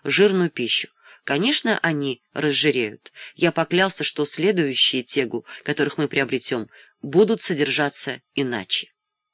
жирную пищу. Конечно, они разжиреют. Я поклялся, что следующие тегу, которых мы приобретем, будут содержаться иначе.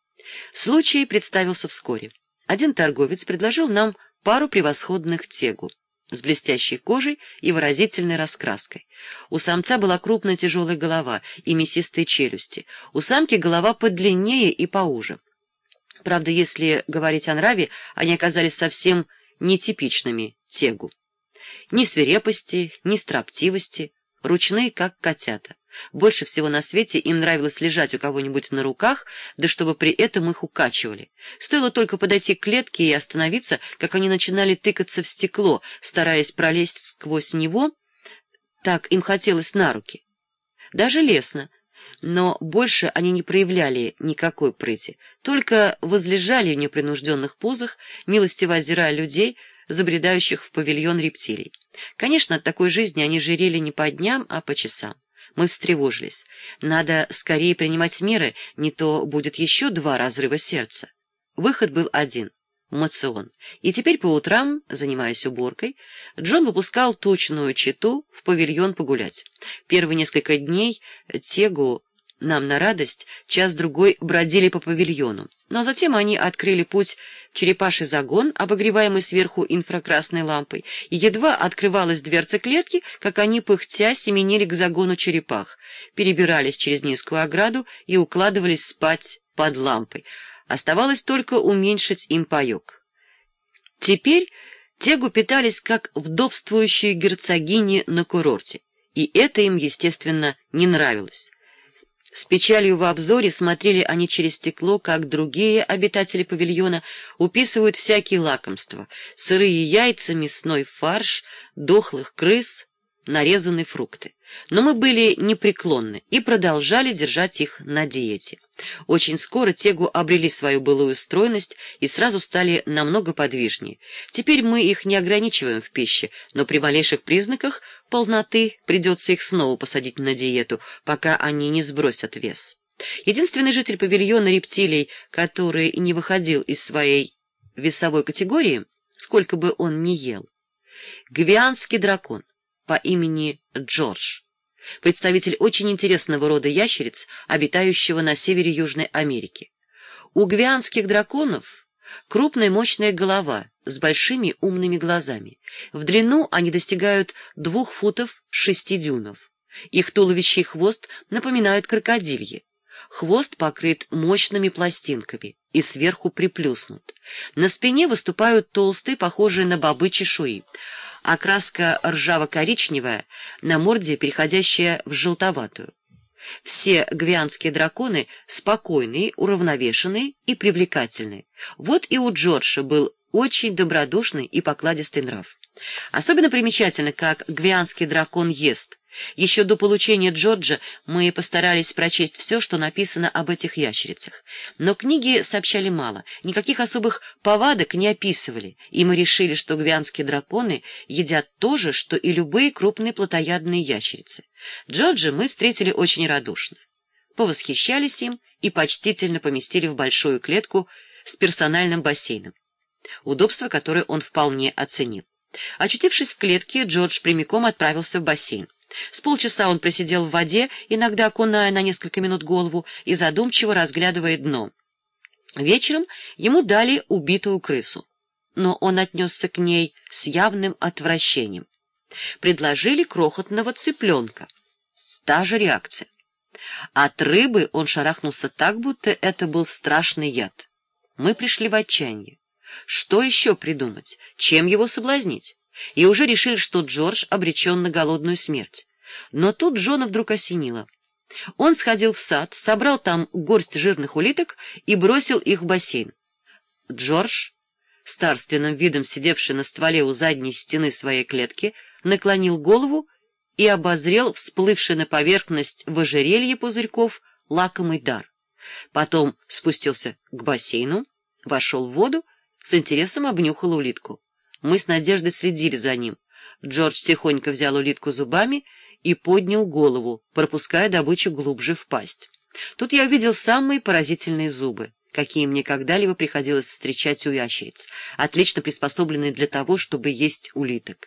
Случай представился вскоре. Один торговец предложил нам пару превосходных тегу с блестящей кожей и выразительной раскраской. У самца была крупная тяжелая голова и мясистые челюсти. У самки голова подлиннее и поуже. Правда, если говорить о нраве, они оказались совсем нетипичными тегу. Ни свирепости, ни строптивости, ручные, как котята. Больше всего на свете им нравилось лежать у кого-нибудь на руках, да чтобы при этом их укачивали. Стоило только подойти к клетке и остановиться, как они начинали тыкаться в стекло, стараясь пролезть сквозь него, так им хотелось на руки. Даже лестно, но больше они не проявляли никакой прыти, только возлежали в непринужденных позах, милостиво озирая людей, забредающих в павильон рептилий. Конечно, от такой жизни они жирели не по дням, а по часам. Мы встревожились. Надо скорее принимать меры, не то будет еще 2 разрыва сердца. Выход был один — моцион. И теперь по утрам, занимаясь уборкой, Джон выпускал тучную чету в павильон погулять. Первые несколько дней тегу нам на радость час-другой бродили по павильону, но затем они открыли путь в черепаший загон, обогреваемый сверху инфракрасной лампой, и едва открывалась дверца клетки, как они пыхтя семенили к загону черепах, перебирались через низкую ограду и укладывались спать под лампой. Оставалось только уменьшить им паёк. Теперь тегу питались как вдовствующие герцогини на курорте, и это им, естественно, не нравилось. С печалью во взоре смотрели они через стекло, как другие обитатели павильона уписывают всякие лакомства: сырые яйца, мясной фарш, дохлых крыс, нарезанные фрукты. Но мы были непреклонны и продолжали держать их на диете. Очень скоро тегу обрели свою былую стройность и сразу стали намного подвижнее. Теперь мы их не ограничиваем в пище, но при малейших признаках полноты придется их снова посадить на диету, пока они не сбросят вес. Единственный житель павильона рептилий, который не выходил из своей весовой категории, сколько бы он ни ел, гвианский дракон по имени Джордж, представитель очень интересного рода ящериц, обитающего на севере Южной Америки. У гвианских драконов крупная мощная голова с большими умными глазами. В длину они достигают 2 футов 6 дюймов. Их туловище и хвост напоминают крокодильи. Хвост покрыт мощными пластинками и сверху приплюснут. На спине выступают толстые, похожие на бобы, чешуи. Окраска ржаво-коричневая, на морде переходящая в желтоватую. Все гвианские драконы спокойные, уравновешенные и привлекательные. Вот и у Джорджа был очень добродушный и покладистый нрав. Особенно примечательно, как гвианский дракон ест. Еще до получения Джорджа мы постарались прочесть все, что написано об этих ящерицах. Но книги сообщали мало, никаких особых повадок не описывали, и мы решили, что гвианские драконы едят то же, что и любые крупные плотоядные ящерицы. Джорджа мы встретили очень радушно. Повосхищались им и почтительно поместили в большую клетку с персональным бассейном, удобство которое он вполне оценил. Очутившись в клетке, Джордж прямиком отправился в бассейн. С полчаса он просидел в воде, иногда окуная на несколько минут голову и задумчиво разглядывая дно. Вечером ему дали убитую крысу, но он отнесся к ней с явным отвращением. Предложили крохотного цыпленка. Та же реакция. От рыбы он шарахнулся так, будто это был страшный яд. Мы пришли в отчаяние. Что еще придумать? Чем его соблазнить? И уже решили, что Джордж обречен на голодную смерть. Но тут Джона вдруг осенило. Он сходил в сад, собрал там горсть жирных улиток и бросил их в бассейн. Джордж, с царственным видом сидевший на стволе у задней стены своей клетки, наклонил голову и обозрел всплывший на поверхность в ожерелье пузырьков лакомый дар. Потом спустился к бассейну, вошел в воду, с интересом обнюхал улитку. Мы с надеждой следили за ним. Джордж тихонько взял улитку зубами и поднял голову, пропуская добычу глубже в пасть. Тут я увидел самые поразительные зубы. какие мне когда-либо приходилось встречать у ящериц, отлично приспособленные для того, чтобы есть улиток.